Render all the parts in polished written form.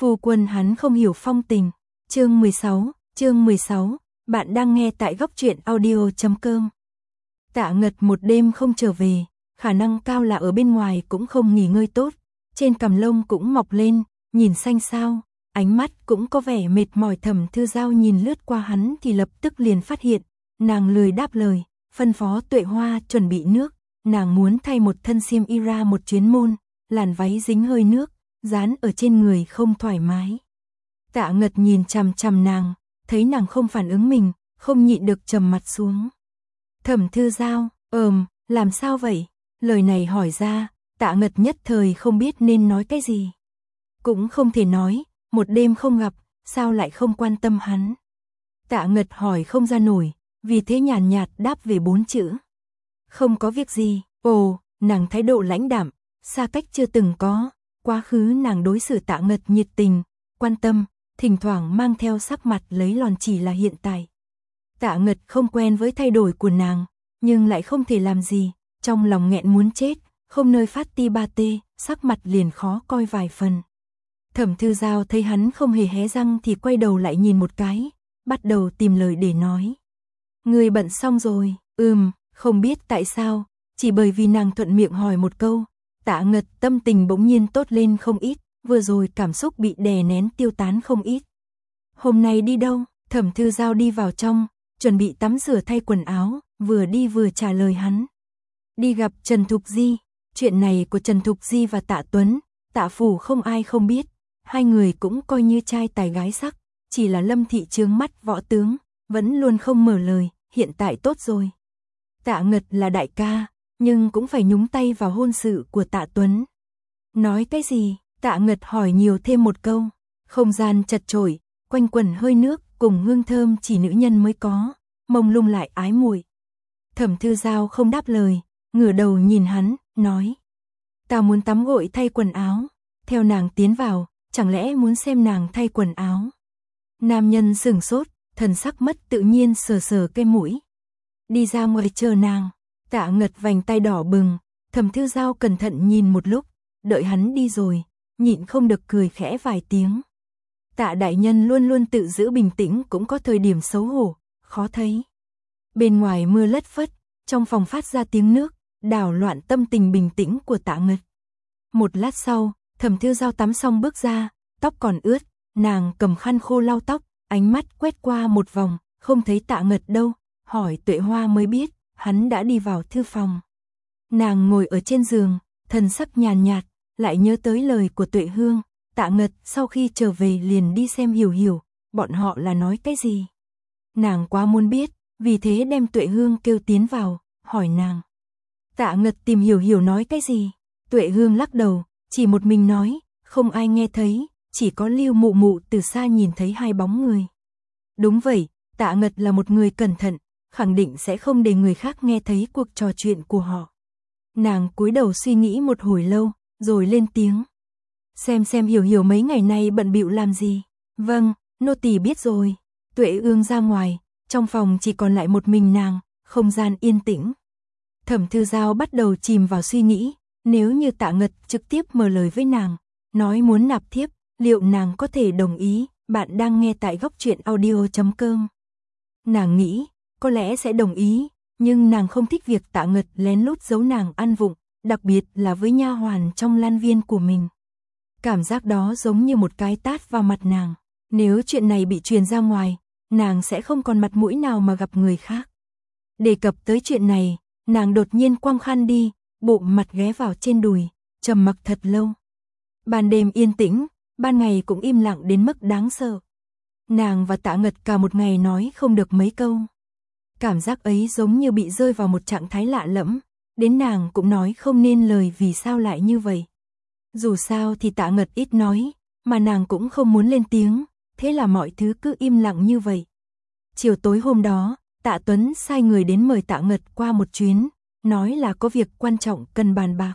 Phu quân hắn không hiểu phong tình. Chương 16, bạn đang nghe tại góc truyện audio.com. Tạ Ngật một đêm không trở về, khả năng cao là ở bên ngoài cũng không nghỉ ngơi tốt, trên cằm lông cũng mọc lên, nhìn xanh xao, ánh mắt cũng có vẻ mệt mỏi. Thẩm Thư Giao nhìn lướt qua hắn thì lập tức liền phát hiện, nàng lười đáp lời, phân phó Tuệ Hoa chuẩn bị nước, nàng muốn thay một thân xiêm y ra một chuyến môn, làn váy dính hơi nước, dán ở trên người không thoải mái. Tạ Ngật nhìn chằm chằm nàng, thấy nàng không phản ứng mình, không nhịn được trầm mặt xuống. Thẩm Thư Giao, làm sao vậy? Lời này hỏi ra, Tạ Ngật nhất thời không biết nên nói cái gì. Cũng không thể nói, một đêm không gặp, sao lại không quan tâm hắn. Tạ Ngật hỏi không ra nổi, vì thế nhàn nhạt đáp về 4 chữ. Không có việc gì. Ồ, nàng thái độ lãnh đạm, xa cách chưa từng có. Quá khứ nàng đối xử Tạ Ngật nhiệt tình, quan tâm, thỉnh thoảng mang theo sắc mặt lấy lòn. Chỉ là hiện tại Tạ Ngật không quen với thay đổi của nàng, nhưng lại không thể làm gì, trong lòng nghẹn muốn chết, không nơi phát ti ba tê, sắc mặt liền khó coi vài phần. Thẩm Thư Giao thấy hắn không hề hé răng thì quay đầu lại nhìn một cái, bắt đầu tìm lời để nói. Người bận xong rồi? Không biết tại sao, chỉ bởi vì nàng thuận miệng hỏi một câu, Tạ Ngật tâm tình bỗng nhiên tốt lên không ít, vừa rồi cảm xúc bị đè nén tiêu tán không ít. Hôm nay đi đâu? Thẩm Thư Giao đi vào trong, chuẩn bị tắm rửa thay quần áo, vừa đi vừa trả lời hắn. Đi gặp Trần Thục Di. Chuyện này của Trần Thục Di và Tạ Tuấn, Tạ Phủ không ai không biết, hai người cũng coi như trai tài gái sắc, chỉ là Lâm Thị trướng mắt võ tướng, vẫn luôn không mở lời, hiện tại tốt rồi. Tạ Ngật là đại ca, nhưng cũng phải nhúng tay vào hôn sự của Tạ Tuấn. Nói cái gì? Tạ Ngật hỏi nhiều thêm một câu. Không gian chật chội, quanh quẩn hơi nước cùng hương thơm chỉ nữ nhân mới có, mông lung lại ái muội. Thẩm Thư Giao không đáp lời, ngửa đầu nhìn hắn, nói. Ta muốn tắm gội thay quần áo. Theo nàng tiến vào, chẳng lẽ muốn xem nàng thay quần áo? Nam nhân sửng sốt, thần sắc mất tự nhiên sờ sờ cái mũi. Đi ra ngoài chờ nàng. Tạ Ngật vành tay đỏ bừng, Thẩm Thư Giao cẩn thận nhìn một lúc, đợi hắn đi rồi, nhịn không được cười khẽ vài tiếng. Tạ đại nhân luôn luôn tự giữ bình tĩnh, cũng có thời điểm xấu hổ, khó thấy. Bên ngoài mưa lất phất, trong phòng phát ra tiếng nước, đảo loạn tâm tình bình tĩnh của Tạ Ngật. Một lát sau, Thẩm Thư Giao tắm xong bước ra, tóc còn ướt, nàng cầm khăn khô lau tóc, ánh mắt quét qua một vòng, không thấy Tạ Ngật đâu, hỏi Tuệ Hoa mới biết, hắn đã đi vào thư phòng. Nàng ngồi ở trên giường, thần sắc nhàn nhạt, lại nhớ tới lời của Tuệ Hương, Tạ Ngật sau khi trở về liền đi xem Hiểu Hiểu, bọn họ là nói cái gì. Nàng quá muốn biết, vì thế đem Tuệ Hương kêu tiến vào, hỏi nàng. Tạ Ngật tìm Hiểu Hiểu nói cái gì? Tuệ Hương lắc đầu, chỉ một mình nói, không ai nghe thấy, chỉ có Lưu Mụ Mụ từ xa nhìn thấy hai bóng người. Đúng vậy, Tạ Ngật là một người cẩn thận, khẳng định sẽ không để người khác nghe thấy cuộc trò chuyện của họ. Nàng cúi đầu suy nghĩ một hồi lâu, rồi lên tiếng. Xem Hiểu Hiểu mấy ngày nay bận bịu làm gì? Vâng, nô tỳ biết rồi. Tuệ Ương ra ngoài, trong phòng chỉ còn lại một mình nàng, không gian yên tĩnh. Thẩm Thư Giao bắt đầu chìm vào suy nghĩ, nếu như Tạ Ngật trực tiếp mở lời với nàng, nói muốn nạp thiếp, liệu nàng có thể đồng ý? Bạn đang nghe tại góc truyện audio.com. Nàng nghĩ, có lẽ sẽ đồng ý, nhưng nàng không thích việc Tạ Ngật lén lút giấu nàng ăn vụng, đặc biệt là với nha hoàn trong Lan Viên của mình. Cảm giác đó giống như một cái tát vào mặt nàng, nếu chuyện này bị truyền ra ngoài, nàng sẽ không còn mặt mũi nào mà gặp người khác. Đề cập tới chuyện này, nàng đột nhiên quăng khăn đi, bụng mặt ghé vào trên đùi, trầm mặc thật lâu. Ban đêm yên tĩnh, ban ngày cũng im lặng đến mức đáng sợ. Nàng và Tạ Ngật cả một ngày nói không được mấy câu. Cảm giác ấy giống như bị rơi vào một trạng thái lạ lẫm, đến nàng cũng nói không nên lời vì sao lại như vậy. Dù sao thì Tạ Ngật ít nói, mà nàng cũng không muốn lên tiếng, thế là mọi thứ cứ im lặng như vậy. Chiều tối hôm đó, Tạ Tuấn sai người đến mời Tạ Ngật qua một chuyến, nói là có việc quan trọng cần bàn bạc.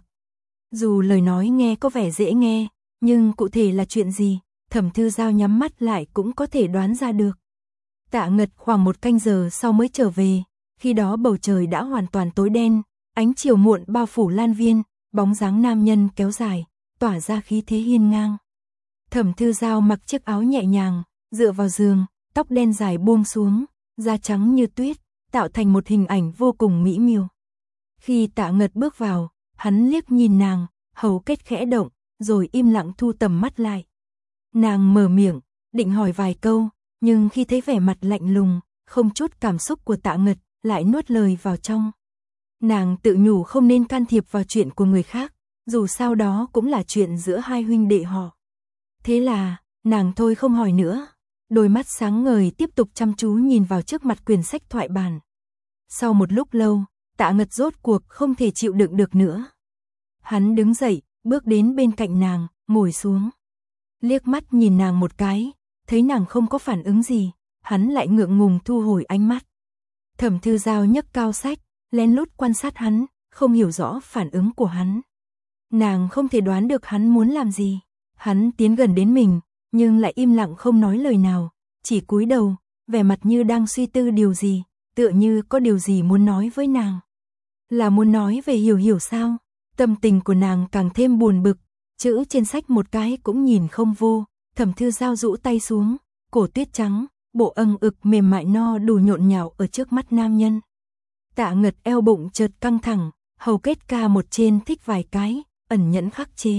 Dù lời nói nghe có vẻ dễ nghe, nhưng cụ thể là chuyện gì, Thẩm Thư Giao nhắm mắt lại cũng có thể đoán ra được. Tạ Ngật khoảng 1 canh giờ sau mới trở về, khi đó bầu trời đã hoàn toàn tối đen, ánh chiều muộn bao phủ Lan Viên, bóng dáng nam nhân kéo dài, tỏa ra khí thế hiên ngang. Thẩm Thư Giao mặc chiếc áo nhẹ nhàng, dựa vào giường, tóc đen dài buông xuống, da trắng như tuyết, tạo thành một hình ảnh vô cùng mỹ miều. Khi Tạ Ngật bước vào, hắn liếc nhìn nàng, hầu kết khẽ động, rồi im lặng thu tầm mắt lại. Nàng mở miệng, định hỏi vài câu, nhưng khi thấy vẻ mặt lạnh lùng, không chút cảm xúc của Tạ Ngật, lại nuốt lời vào trong. Nàng tự nhủ không nên can thiệp vào chuyện của người khác, dù sao đó cũng là chuyện giữa hai huynh đệ họ. Thế là, nàng thôi không hỏi nữa. Đôi mắt sáng ngời tiếp tục chăm chú nhìn vào trước mặt quyển sách thoại bản. Sau một lúc lâu, Tạ Ngật rốt cuộc không thể chịu đựng được nữa. Hắn đứng dậy, bước đến bên cạnh nàng, ngồi xuống. Liếc mắt nhìn nàng một cái, thấy nàng không có phản ứng gì, hắn lại ngượng ngùng thu hồi ánh mắt. Thẩm Thư Giao nhấc cao sách, lén lút quan sát hắn, không hiểu rõ phản ứng của hắn. Nàng không thể đoán được hắn muốn làm gì. Hắn tiến gần đến mình, nhưng lại im lặng không nói lời nào, chỉ cúi đầu, vẻ mặt như đang suy tư điều gì, tựa như có điều gì muốn nói với nàng. Là muốn nói về Hiểu Hiểu sao? Tâm tình của nàng càng thêm buồn bực, chữ trên sách một cái cũng nhìn không vô. Thẩm Thư Giao rũ tay xuống, cổ tuyết trắng, bộ âng ực mềm mại no đủ nhộn nhạo ở trước mắt nam nhân. Tạ Ngật eo bụng chợt căng thẳng, hầu kết ca một trên thích vài cái, ẩn nhẫn khắc chế.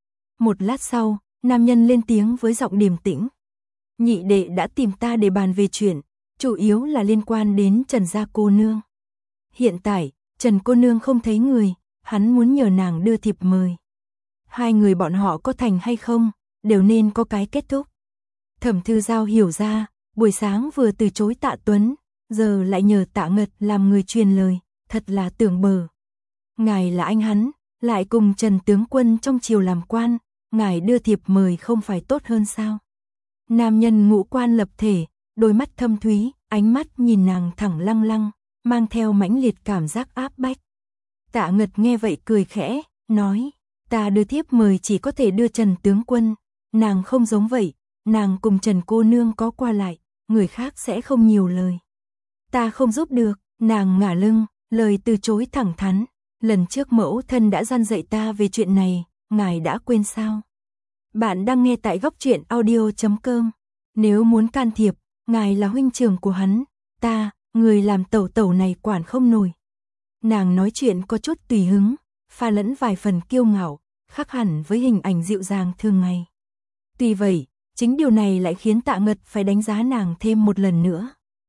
Một lát sau, nam nhân lên tiếng với giọng điềm tĩnh. Nhị đệ đã tìm ta để bàn về chuyện, chủ yếu là liên quan đến Trần gia cô nương. Hiện tại, Trần cô nương không thấy người, hắn muốn nhờ nàng đưa thiệp mời. Hai người bọn họ có thành hay không, đều nên có cái kết thúc. Thẩm Thư Giao hiểu ra, buổi sáng vừa từ chối Tạ Tuấn, giờ lại nhờ Tạ Ngật làm người truyền lời, thật là tưởng bờ. Ngài là anh hắn, lại cùng Trần tướng quân trong triều làm quan, ngài đưa thiệp mời không phải tốt hơn sao? Nam nhân ngũ quan lập thể, đôi mắt thâm thúy, ánh mắt nhìn nàng thẳng lăng lăng, mang theo mãnh liệt cảm giác áp bách. Tạ Ngật nghe vậy cười khẽ, nói, ta đưa thiếp mời chỉ có thể đưa Trần tướng quân, nàng không giống vậy, nàng cùng Trần cô nương có qua lại, người khác sẽ không nhiều lời. Ta không giúp được, nàng ngả lưng, lời từ chối thẳng thắn, lần trước mẫu thân đã gian dạy ta về chuyện này, ngài đã quên sao? Bạn đang nghe tại góc truyện audio.com. Nếu muốn can thiệp, ngài là huynh trưởng của hắn, ta, người làm tẩu tẩu này quản không nổi. Nàng nói chuyện có chút tùy hứng, pha lẫn vài phần kiêu ngạo, khác hẳn với hình ảnh dịu dàng thường ngày. Tuy vậy, chính điều này lại khiến Tạ Ngật phải đánh giá nàng thêm một lần nữa.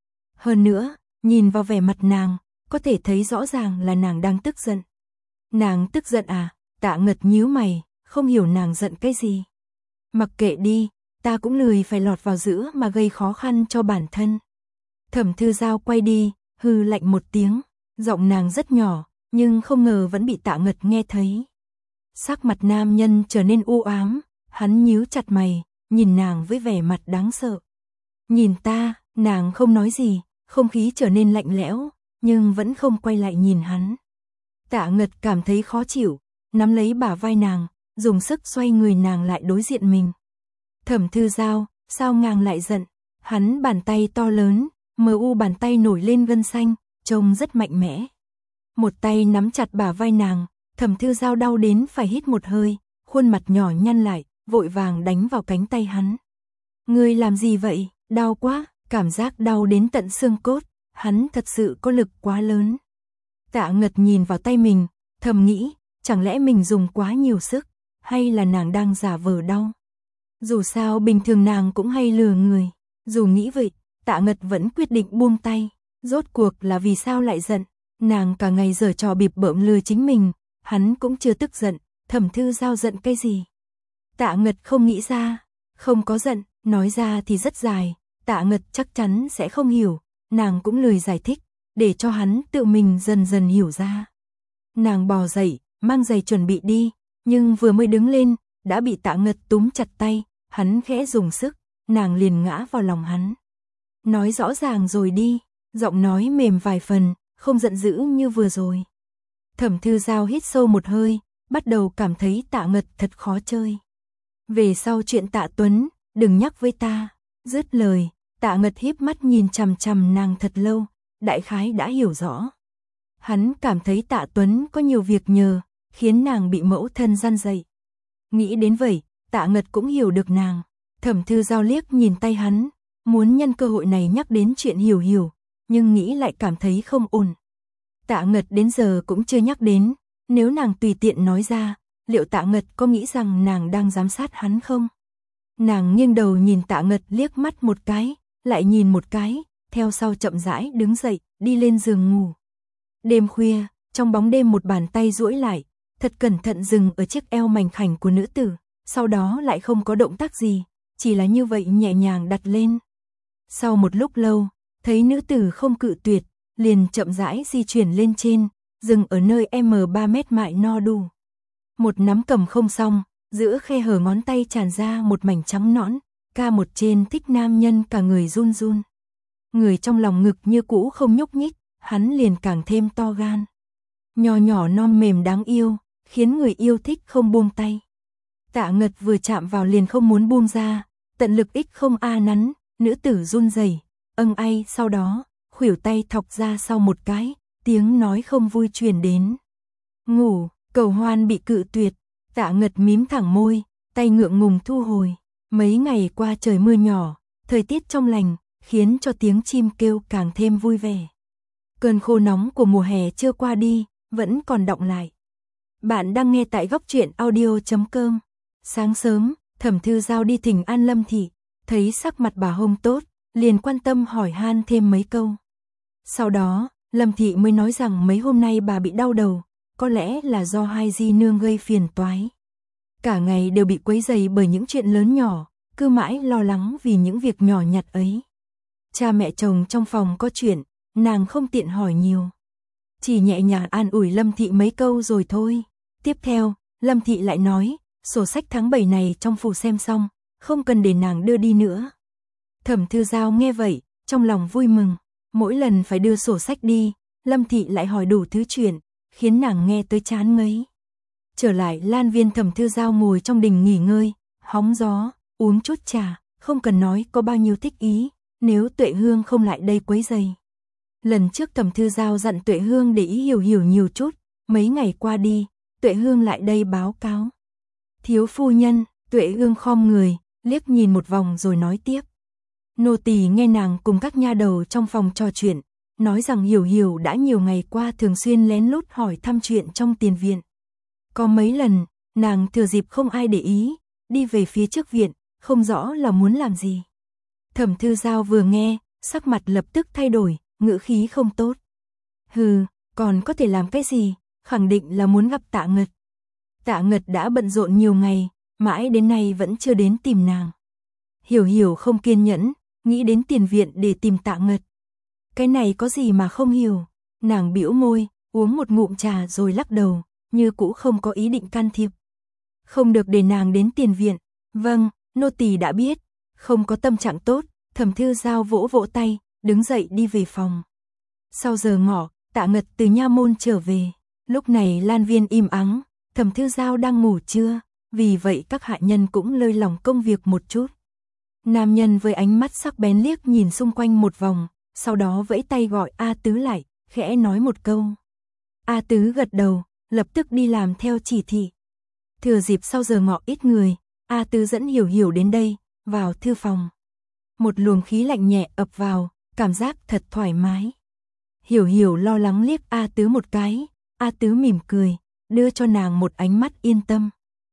Hơn nữa, nhìn vào vẻ mặt nàng, có thể thấy rõ ràng là nàng đang tức giận. Nàng tức giận à? Tạ Ngật nhíu mày, không hiểu nàng giận cái gì. Mặc kệ đi, ta cũng lười phải lọt vào giữa mà gây khó khăn cho bản thân. Thẩm Thư Giao quay đi, hừ lạnh một tiếng, giọng nàng rất nhỏ, nhưng không ngờ vẫn bị Tạ Ngật nghe thấy. Sắc mặt nam nhân trở nên u ám, hắn nhíu chặt mày, nhìn nàng với vẻ mặt đáng sợ. Nhìn ta, nàng không nói gì, không khí trở nên lạnh lẽo, nhưng vẫn không quay lại nhìn hắn. Tạ Ngật cảm thấy khó chịu, nắm lấy bả vai nàng, dùng sức xoay người nàng lại đối diện mình. Thẩm Thư Giao, sao nàng lại giận? Hắn bàn tay to lớn, mờ u bàn tay nổi lên gân xanh, trông rất mạnh mẽ. Một tay nắm chặt bả vai nàng, Thẩm Thư Giao đau đến phải hít một hơi, khuôn mặt nhỏ nhăn lại, vội vàng đánh vào cánh tay hắn. Ngươi làm gì vậy? Đau quá, cảm giác đau đến tận xương cốt, hắn thật sự có lực quá lớn. Tạ Ngật nhìn vào tay mình, thầm nghĩ, chẳng lẽ mình dùng quá nhiều sức, hay là nàng đang giả vờ đau? Dù sao bình thường nàng cũng hay lừa người, dù nghĩ vậy, Tạ Ngật vẫn quyết định buông tay, rốt cuộc là vì sao lại giận, nàng cả ngày giở trò bịp bợm lừa chính mình, hắn cũng chưa tức giận, Thẩm Thư Giao giận cái gì? Tạ Ngật không nghĩ ra, không có giận, nói ra thì rất dài, Tạ Ngật chắc chắn sẽ không hiểu, nàng cũng lười giải thích, để cho hắn tự mình dần dần hiểu ra. Nàng bò dậy, mang giày chuẩn bị đi, nhưng vừa mới đứng lên, đã bị Tạ Ngật túm chặt tay, hắn khẽ dùng sức, nàng liền ngã vào lòng hắn. Nói rõ ràng rồi đi, giọng nói mềm vài phần, không giận dữ như vừa rồi. Thẩm Thư Giao hít sâu một hơi, bắt đầu cảm thấy Tạ Ngật thật khó chơi. Về sau chuyện Tạ Tuấn, đừng nhắc với ta. Dứt lời, Tạ Ngật híp mắt nhìn chằm chằm nàng thật lâu, đại khái đã hiểu rõ. Hắn cảm thấy Tạ Tuấn có nhiều việc nhờ, khiến nàng bị mẫu thân gian dạy. Nghĩ đến vậy, Tạ Ngật cũng hiểu được nàng. Thẩm Thư Giao liếc nhìn tay hắn, muốn nhân cơ hội này nhắc đến chuyện Hiểu Hiểu, nhưng nghĩ lại cảm thấy không ổn. Tạ Ngật đến giờ cũng chưa nhắc đến, nếu nàng tùy tiện nói ra, liệu Tạ Ngật có nghĩ rằng nàng đang giám sát hắn không? Nàng nghiêng đầu nhìn Tạ Ngật liếc mắt một cái, lại nhìn một cái, theo sau chậm rãi đứng dậy, đi lên giường ngủ. Đêm khuya, trong bóng đêm một bàn tay duỗi lại, thật cẩn thận dừng ở chiếc eo mảnh khảnh của nữ tử, sau đó lại không có động tác gì, chỉ là như vậy nhẹ nhàng đặt lên. Sau một lúc lâu, thấy nữ tử không cự tuyệt, liền chậm rãi di chuyển lên trên, dừng ở nơi M3 mét mại no đủ. Một nắm cầm không xong, giữa khe hở ngón tay tràn ra một mảnh trắng nõn, ca một trên thích nam nhân cả người run run. Người trong lòng ngực như cũ không nhúc nhích, hắn liền càng thêm to gan. Nhỏ nhỏ non mềm đáng yêu, khiến người yêu thích không buông tay. Tạ Ngật vừa chạm vào liền không muốn buông ra, tận lực ích không a nắn, nữ tử run rẩy, ai, sau đó, khuỷu tay thọc ra sau một cái, tiếng nói không vui truyền đến. Ngủ, cầu hoan bị cự tuyệt, Tạ Ngật mím thẳng môi, tay ngượng ngùng thu hồi. Mấy ngày qua trời mưa nhỏ, thời tiết trong lành, khiến cho tiếng chim kêu càng thêm vui vẻ. Cơn khô nóng của mùa hè chưa qua đi, vẫn còn đọng lại. Bạn đang nghe tại Góc Truyện Audio.com. Sáng sớm, Thẩm Thư Giao đi thỉnh an Lâm Thị, thấy sắc mặt bà không tốt, liền quan tâm hỏi han thêm mấy câu. Sau đó, Lâm Thị mới nói rằng mấy hôm nay bà bị đau đầu, có lẽ là do hai di nương gây phiền toái. Cả ngày đều bị quấy rầy bởi những chuyện lớn nhỏ, cứ mãi lo lắng vì những việc nhỏ nhặt ấy. Cha mẹ chồng trong phòng có chuyện, nàng không tiện hỏi nhiều. Chỉ nhẹ nhàng an ủi Lâm Thị mấy câu rồi thôi. Tiếp theo, Lâm Thị lại nói, sổ sách tháng 7 này trong phủ xem xong, không cần để nàng đưa đi nữa. Thẩm Thư Giao nghe vậy, trong lòng vui mừng. Mỗi lần phải đưa sổ sách đi, Lâm Thị lại hỏi đủ thứ chuyện, khiến nàng nghe tới chán ngấy. Trở lại Lan Viên, Thẩm Thư Giao ngồi trong đình nghỉ ngơi, hóng gió, uống chút trà, không cần nói có bao nhiêu thích ý, nếu Tuệ Hương không lại đây quấy rầy. Lần trước Thẩm Thư Giao dặn Tuệ Hương để ý hiểu nhiều chút, mấy ngày qua đi, Tuệ Hương lại đây báo cáo. Thiếu phu nhân, Tuệ Hương khom người, liếc nhìn một vòng rồi nói tiếp. Nô tỳ nghe nàng cùng các nha đầu trong phòng trò chuyện, nói rằng Hiểu đã nhiều ngày qua thường xuyên lén lút hỏi thăm chuyện trong tiền viện. Có mấy lần, nàng thừa dịp không ai để ý, đi về phía trước viện, không rõ là muốn làm gì. Thẩm Thư Giao vừa nghe, sắc mặt lập tức thay đổi, ngữ khí không tốt. Hừ, còn có thể làm cái gì, khẳng định là muốn gặp Tạ Ngật. Tạ Ngật đã bận rộn nhiều ngày, mãi đến nay vẫn chưa đến tìm nàng. Hiểu không kiên nhẫn, nghĩ đến tiền viện để tìm Tạ Ngật. Cái này có gì mà không hiểu, nàng bĩu môi, uống một ngụm trà rồi lắc đầu, như cũ không có ý định can thiệp. Không được để nàng đến tiền viện. Vâng, nô tỳ đã biết. Không có tâm trạng tốt, Thẩm Thư Giao vỗ vỗ tay, đứng dậy đi về phòng. Sau giờ ngọ, Tạ Ngật từ nha môn trở về. Lúc này Lan Viên im ắng, Thẩm Thư Giao đang ngủ trưa, vì vậy các hạ nhân cũng lơi lỏng công việc một chút. Nam nhân với ánh mắt sắc bén liếc nhìn xung quanh một vòng, sau đó vẫy tay gọi A Tứ lại, khẽ nói một câu. A Tứ gật đầu, lập tức đi làm theo chỉ thị. Thừa dịp sau giờ ngọ ít người, A Tứ dẫn Hiểu đến đây, vào thư phòng. Một luồng khí lạnh nhẹ ập vào, cảm giác thật thoải mái. Hiểu lo lắng liếc A Tứ một cái, A Tứ mỉm cười, đưa cho nàng một ánh mắt yên tâm.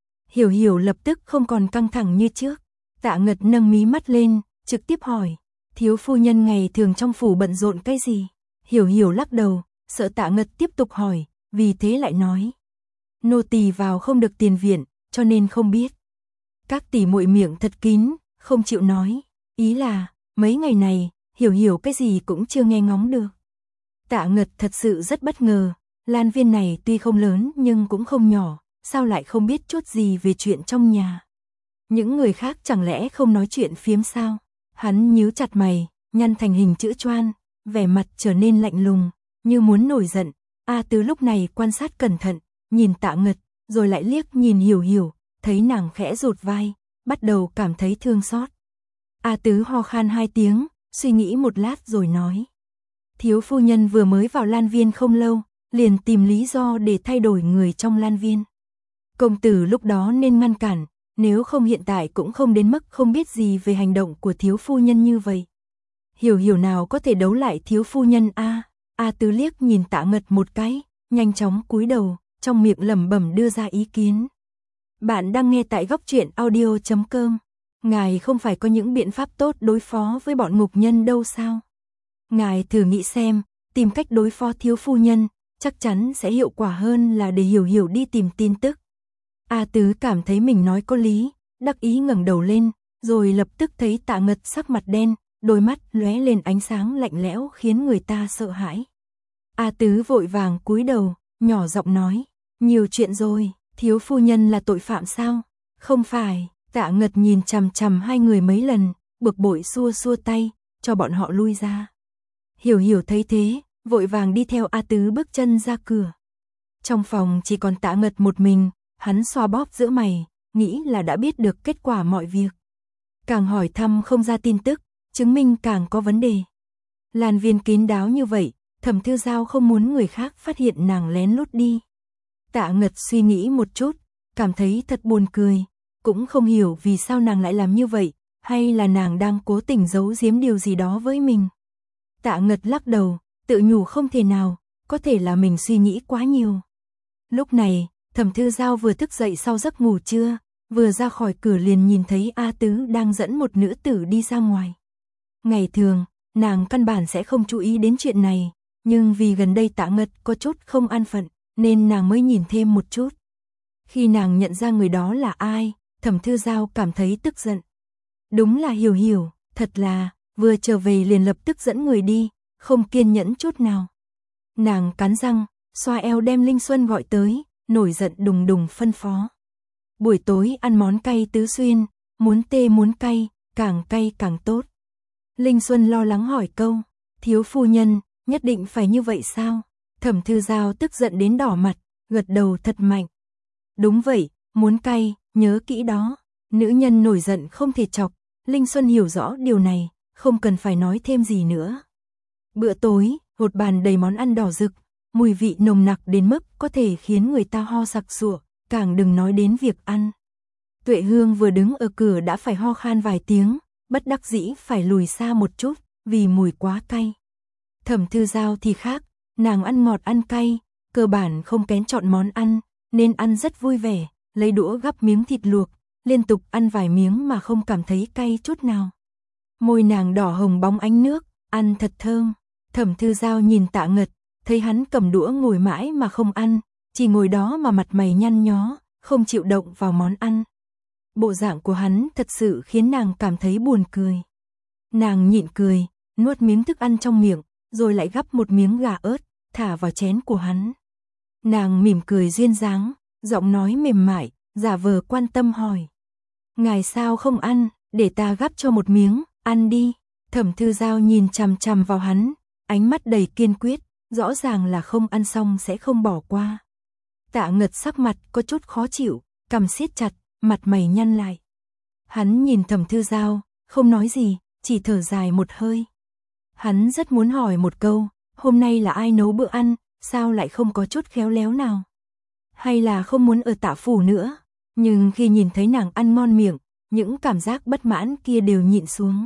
Hiểu lập tức không còn căng thẳng như trước. Tạ Ngật nâng mí mắt lên, trực tiếp hỏi, thiếu phu nhân ngày thường trong phủ bận rộn cái gì? Hiểu lắc đầu, sợ Tạ Ngật tiếp tục hỏi, vì thế lại nói. Nô tỳ vào không được tiền viện, cho nên không biết. Các tỷ muội miệng thật kín, không chịu nói. Ý là, mấy ngày này, Hiểu cái gì cũng chưa nghe ngóng được. Tạ Ngật thật sự rất bất ngờ, Lan Viên này tuy không lớn nhưng cũng không nhỏ, sao lại không biết chút gì về chuyện trong nhà. Những người khác chẳng lẽ không nói chuyện phiếm sao? Hắn nhíu chặt mày, nhăn thành hình chữ choan, vẻ mặt trở nên lạnh lùng, như muốn nổi giận. A Tứ lúc này quan sát cẩn thận, nhìn Tạ Ngật, rồi lại liếc nhìn Hiểu, thấy nàng khẽ rụt vai, bắt đầu cảm thấy thương xót. A Tứ ho khan 2 tiếng, suy nghĩ một lát rồi nói. Thiếu phu nhân vừa mới vào Lan Viên không lâu, liền tìm lý do để thay đổi người trong Lan Viên. Công tử lúc đó nên ngăn cản, nếu không hiện tại cũng không đến mức không biết gì về hành động của thiếu phu nhân như vậy. Hiểu hiểu nào có thể đấu lại thiếu phu nhân a? A Tứ liếc nhìn Tạ Ngật một cái, nhanh chóng cúi đầu, trong miệng lẩm bẩm đưa ra ý kiến. Bạn đang nghe tại góc truyện audio.com. Ngài không phải có những biện pháp tốt đối phó với bọn ngục nhân đâu sao? Ngài thử nghĩ xem, tìm cách đối phó thiếu phu nhân, chắc chắn sẽ hiệu quả hơn là để hiểu hiểu đi tìm tin tức. A Tứ cảm thấy mình nói có lý, đắc ý ngẩng đầu lên, rồi lập tức thấy Tạ Ngật sắc mặt đen, đôi mắt lóe lên ánh sáng lạnh lẽo khiến người ta sợ hãi. A Tứ vội vàng cúi đầu, nhỏ giọng nói, nhiều chuyện rồi, thiếu phu nhân là tội phạm sao? Không phải. Tạ Ngật nhìn chằm chằm hai người mấy lần, bực bội xua xua tay, cho bọn họ lui ra. Hiểu hiểu thấy thế, vội vàng đi theo A Tứ bước chân ra cửa. Trong phòng chỉ còn Tạ Ngật một mình, hắn xoa bóp giữa mày, nghĩ là đã biết được kết quả mọi việc. Càng hỏi thăm không ra tin tức, chứng minh càng có vấn đề. Lan Viên kín đáo như vậy, Thẩm Thư Giao không muốn người khác phát hiện nàng lén lút đi. Tạ Ngật suy nghĩ một chút, cảm thấy thật buồn cười. Cũng không hiểu vì sao nàng lại làm như vậy, hay là nàng đang cố tình giấu giếm điều gì đó với mình. Tạ Ngật lắc đầu, tự nhủ không thể nào, có thể là mình suy nghĩ quá nhiều. Lúc này, Thẩm Thư Giao vừa thức dậy sau giấc ngủ trưa, vừa ra khỏi cửa liền nhìn thấy A Tứ đang dẫn một nữ tử đi ra ngoài. Ngày thường, nàng căn bản sẽ không chú ý đến chuyện này, nhưng vì gần đây Tạ Ngật có chút không an phận, nên nàng mới nhìn thêm một chút. Khi nàng nhận ra người đó là ai, Thẩm Thư Giao cảm thấy tức giận. Đúng là Hiểu hiểu, thật là, vừa trở về liền lập tức dẫn người đi, không kiên nhẫn chút nào. Nàng cắn răng, xoa eo đem Linh Xuân gọi tới, nổi giận đùng đùng phân phó. Buổi tối ăn món cay tứ xuyên, muốn tê muốn cay càng tốt. Linh Xuân lo lắng hỏi câu, thiếu phu nhân, nhất định phải như vậy sao? Thẩm Thư Giao tức giận đến đỏ mặt, gật đầu thật mạnh. Đúng vậy, muốn cay, nhớ kỹ đó. Nữ nhân nổi giận không thể chọc, Linh Xuân hiểu rõ điều này, không cần phải nói thêm gì nữa. Bữa tối, một bàn đầy món ăn đỏ rực, mùi vị nồng nặc đến mức có thể khiến người ta ho sặc sụa, càng đừng nói đến việc ăn. Tuệ Hương vừa đứng ở cửa đã phải ho khan vài tiếng, bất đắc dĩ phải lùi xa một chút, vì mùi quá cay. Thẩm Thư Giao thì khác, nàng ăn ngọt ăn cay, cơ bản không kén chọn món ăn, nên ăn rất vui vẻ, lấy đũa gắp miếng thịt luộc, liên tục ăn vài miếng mà không cảm thấy cay chút nào. Môi nàng đỏ hồng bóng ánh nước, ăn thật thơm. Thẩm Thư Giao nhìn Tạ Ngật, thấy hắn cầm đũa ngồi mãi mà không ăn, chỉ ngồi đó mà mặt mày nhăn nhó, không chịu động vào món ăn. Bộ dạng của hắn thật sự khiến nàng cảm thấy buồn cười. Nàng nhịn cười, nuốt miếng thức ăn trong miệng, rồi lại gắp một miếng gà ớt, thả vào chén của hắn. Nàng mỉm cười duyên dáng, giọng nói mềm mại, giả vờ quan tâm hỏi. Ngài sao không ăn, để ta gắp cho một miếng, ăn đi. Thẩm Thư Giao nhìn chằm chằm vào hắn, ánh mắt đầy kiên quyết, rõ ràng là không ăn xong sẽ không bỏ qua. Tạ Ngật sắc mặt có chút khó chịu, cằm siết chặt, mặt mày nhăn lại. Hắn nhìn Thẩm Thư Giao, không nói gì, chỉ thở dài một hơi. Hắn rất muốn hỏi một câu, hôm nay là ai nấu bữa ăn, sao lại không có chút khéo léo nào? Hay là không muốn ở Tạ phủ nữa? Nhưng khi nhìn thấy nàng ăn ngon miệng, những cảm giác bất mãn kia đều nhịn xuống.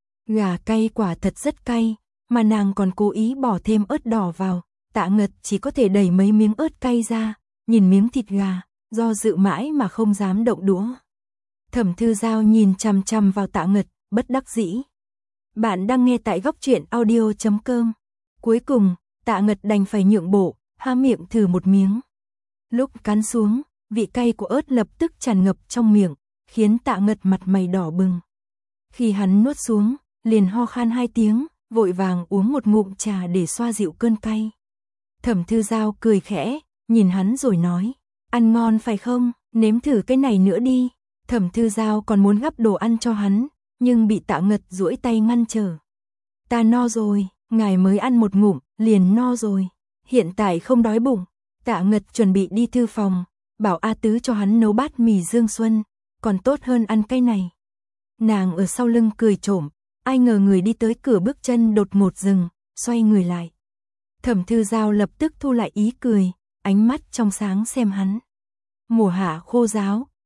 Gà cay quả thật rất cay, mà nàng còn cố ý bỏ thêm ớt đỏ vào, Tạ Ngật chỉ có thể đẩy mấy miếng ớt cay ra, nhìn miếng thịt gà, do dự mãi mà không dám động đũa. Thẩm Thư Giao nhìn chằm chằm vào Tạ Ngật, bất đắc dĩ. Bạn đang nghe tại góc truyện audio.com. Cuối cùng, Tạ Ngật đành phải nhượng bộ, há miệng thử một miếng. Lúc cắn xuống, vị cay của ớt lập tức tràn ngập trong miệng, khiến Tạ Ngật mặt mày đỏ bừng. Khi hắn nuốt xuống, liền ho khan 2 tiếng, vội vàng uống một ngụm trà để xoa dịu cơn cay. Thẩm Thư Giao cười khẽ, nhìn hắn rồi nói, ăn ngon phải không, nếm thử cái này nữa đi. Thẩm Thư Giao còn muốn gắp đồ ăn cho hắn, nhưng bị Tạ Ngật duỗi tay ngăn trở. Ta no rồi, ngài mới ăn một ngụm, liền no rồi, hiện tại không đói bụng. Tạ Ngật chuẩn bị đi thư phòng, bảo A Tứ cho hắn nấu bát mì Dương Xuân, còn tốt hơn ăn cái này. Nàng ở sau lưng cười trộm, ai ngờ người đi tới cửa bước chân đột ngột dừng, xoay người lại. Thẩm Thư Giao lập tức thu lại ý cười, ánh mắt trong sáng xem hắn. Mùa hạ khô ráo,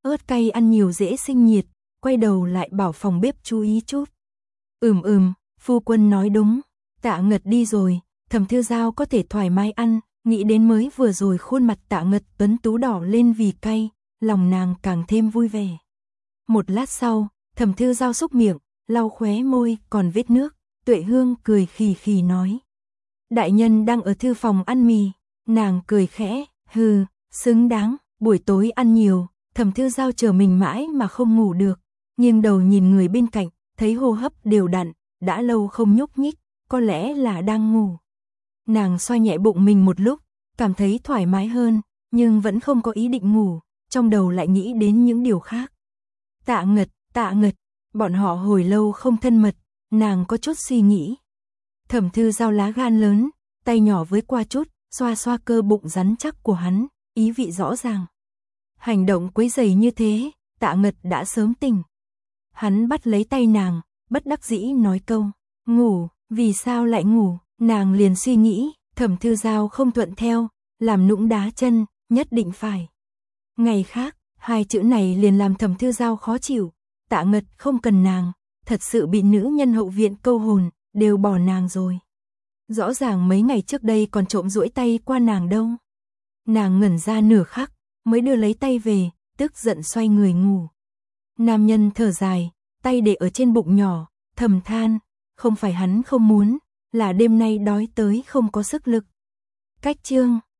ớt cay ăn nhiều dễ sinh nhiệt, quay đầu lại bảo phòng bếp chú ý chút. Phu quân nói đúng, Tạ Ngật đi rồi, Thẩm Thư Giao có thể thoải mái ăn, nghĩ đến mới vừa rồi khuôn mặt Tạ Ngật tuấn tú đỏ lên vì cay, lòng nàng càng thêm vui vẻ. Một lát sau, Thẩm Thư Giao xúc miệng, lau khóe môi còn vết nước, Tuệ Hương cười khì khì nói. Đại nhân đang ở thư phòng ăn mì, nàng cười khẽ, hừ, xứng đáng, buổi tối ăn nhiều, Thẩm Thư Giao chờ mình mãi mà không ngủ được, nghiêng đầu nhìn người bên cạnh, thấy hô hấp đều đặn, đã lâu không nhúc nhích, có lẽ là đang ngủ. Nàng xoa nhẹ bụng mình một lúc, cảm thấy thoải mái hơn, nhưng vẫn không có ý định ngủ, trong đầu lại nghĩ đến những điều khác. Tạ Ngật, bọn họ hồi lâu không thân mật, nàng có chút suy nghĩ. Thẩm Thư Giao lá gan lớn, tay nhỏ với qua chút, xoa xoa cơ bụng rắn chắc của hắn, ý vị rõ ràng. Hành động quấy rầy như thế, Tạ Ngật đã sớm tỉnh. Hắn bắt lấy tay nàng, bất đắc dĩ nói câu, ngủ, vì sao lại ngủ, nàng liền suy nghĩ, Thẩm Thư Giao không thuận theo, làm nũng đá chân, nhất định phải. Ngày khác, hai chữ này liền làm Thẩm Thư Giao khó chịu, Tạ Ngật không cần nàng, thật sự bị nữ nhân hậu viện câu hồn, đều bỏ nàng rồi. Rõ ràng mấy ngày trước đây còn trộm duỗi tay qua nàng đâu. Nàng ngẩn ra nửa khắc, mới đưa lấy tay về, tức giận xoay người ngủ. Nam nhân thở dài, tay để ở trên bụng nhỏ, thầm than, không phải hắn không muốn, là đêm nay đói tới không có sức lực. Cách chương